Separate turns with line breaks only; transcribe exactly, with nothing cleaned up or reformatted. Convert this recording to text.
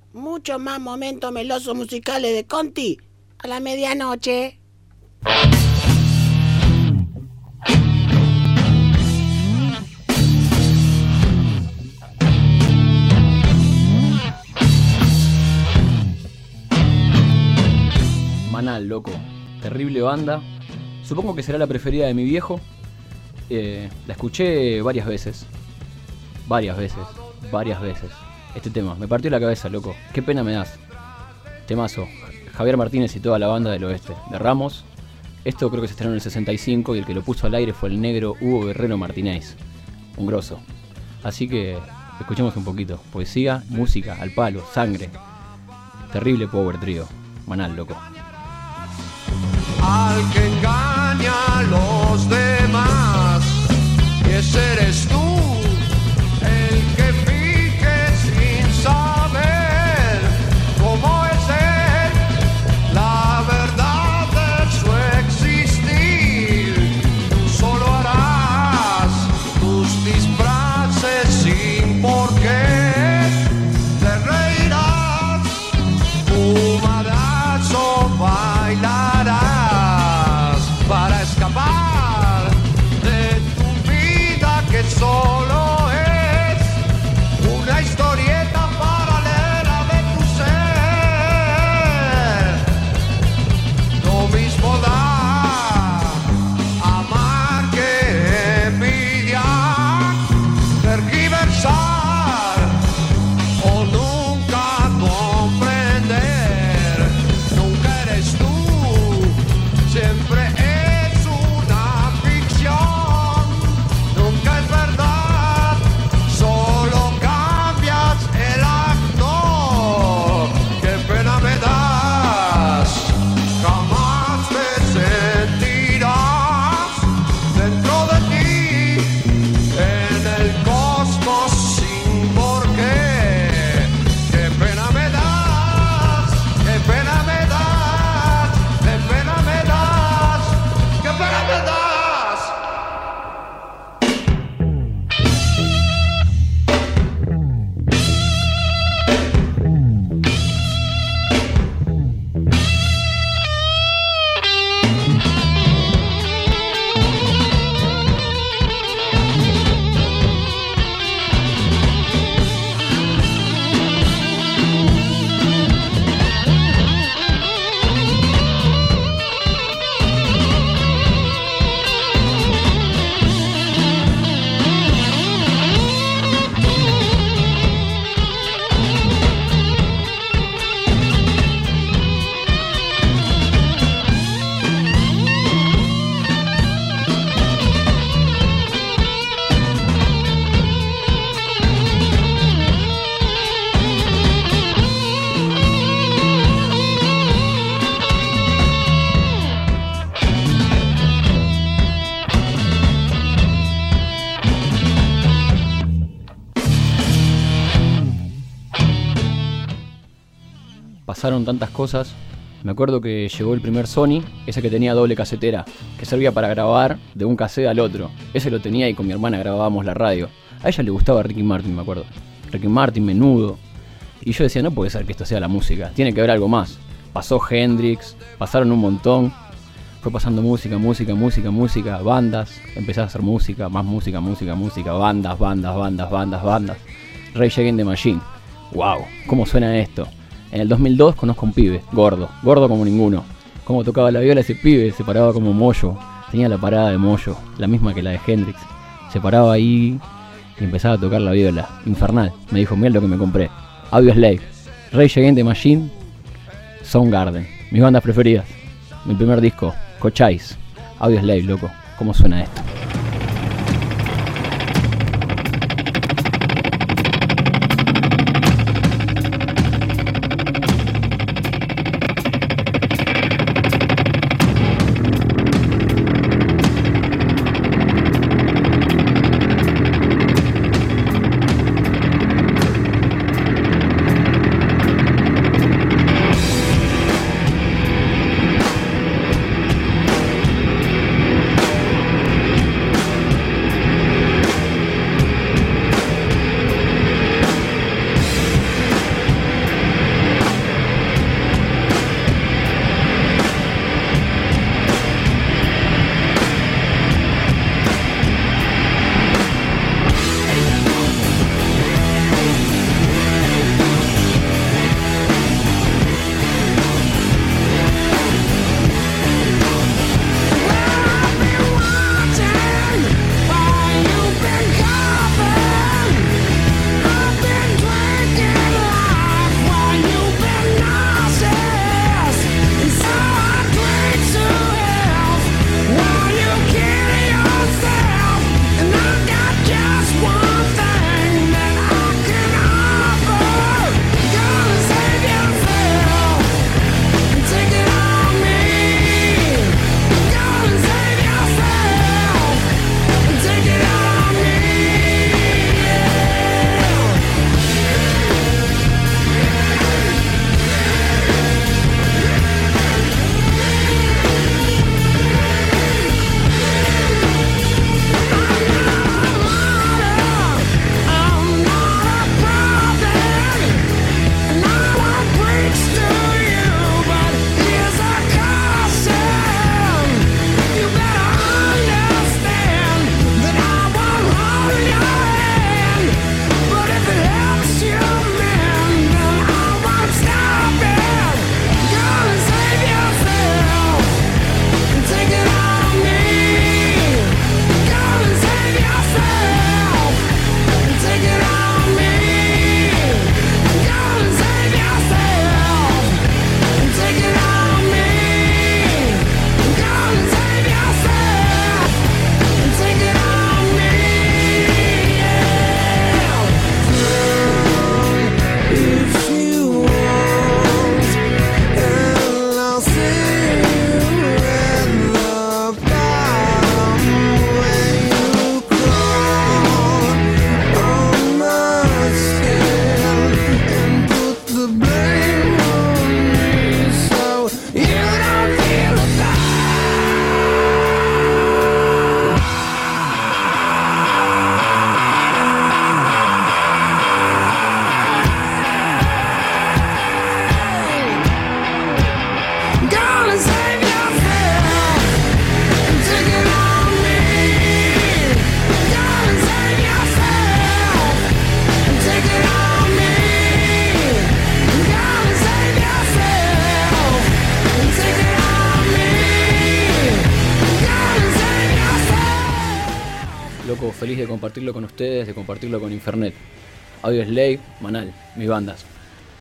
Muchos más momentos melosos musicales de Conti a la medianoche.
Manal, loco. Terrible banda. Supongo que será la preferida de mi viejo. Eh, la escuché varias veces. Varias veces. Varias veces. Este tema. Me partió la cabeza, loco. Qué pena me das. Temazo. Javier Martínez y toda la banda del oeste. De Ramos. Esto creo que se estrenó en el sesenta y cinco y el que lo puso al aire fue el negro Hugo Guerrero Martínez. Un grosso. Así que escuchemos un poquito. Poesía, música, al palo, sangre. Terrible power trio. Manal, loco.
Al que engaña a los demás, y ese eres tú, el que finge sin saber cómo es él, la verdad de su existir. Tú solo harás tus disfraces sin por qué, te reirás, fumarás o bailarás para escapar de tu vida que solo es una historieta paralela de tu ser. Lo mismo da amar que envidiar, tergiversar o nunca comprender. Nunca eres tú, siempre es una ficción, nunca es verdad, solo cambias el actor. Qué pena me das, jamás te sentirás dentro de ti, en el cosmos sin por qué. Qué pena me das, qué pena me das, qué pena me das, qué pena me das.
Pasaron tantas cosas. Me acuerdo que llegó el primer Sony, ese que tenía doble casetera, que servía para grabar de un cassette al otro. Ese lo tenía y con mi hermana grabábamos la radio. A ella le gustaba Ricky Martin, me acuerdo. Ricky Martin, Menudo. Y yo decía, no puede ser que esto sea la música, tiene que haber algo más. Pasó Hendrix, pasaron un montón. Fue pasando música, música, música, música, bandas. Empecé a hacer música, más música, música, música, bandas, bandas, bandas, bandas, bandas. Rage Against the Machine. Wow, ¿cómo suena esto? En el dos mil dos conozco a un pibe, gordo, gordo como ninguno. Cómo tocaba la viola ese pibe, se paraba como Moyo. Tenía la parada de Moyo, la misma que la de Hendrix. Se paraba ahí y empezaba a tocar la viola. Infernal. Me dijo, mirá lo que me compré. Audioslave, Rage Against the Machine, Soundgarden. Mis bandas preferidas. Mi primer disco, Cochise. Audioslave, loco. ¿Cómo suena esto? feliz de compartirlo con ustedes, de compartirlo con Infernet. Audioslave, Manal, mis bandas.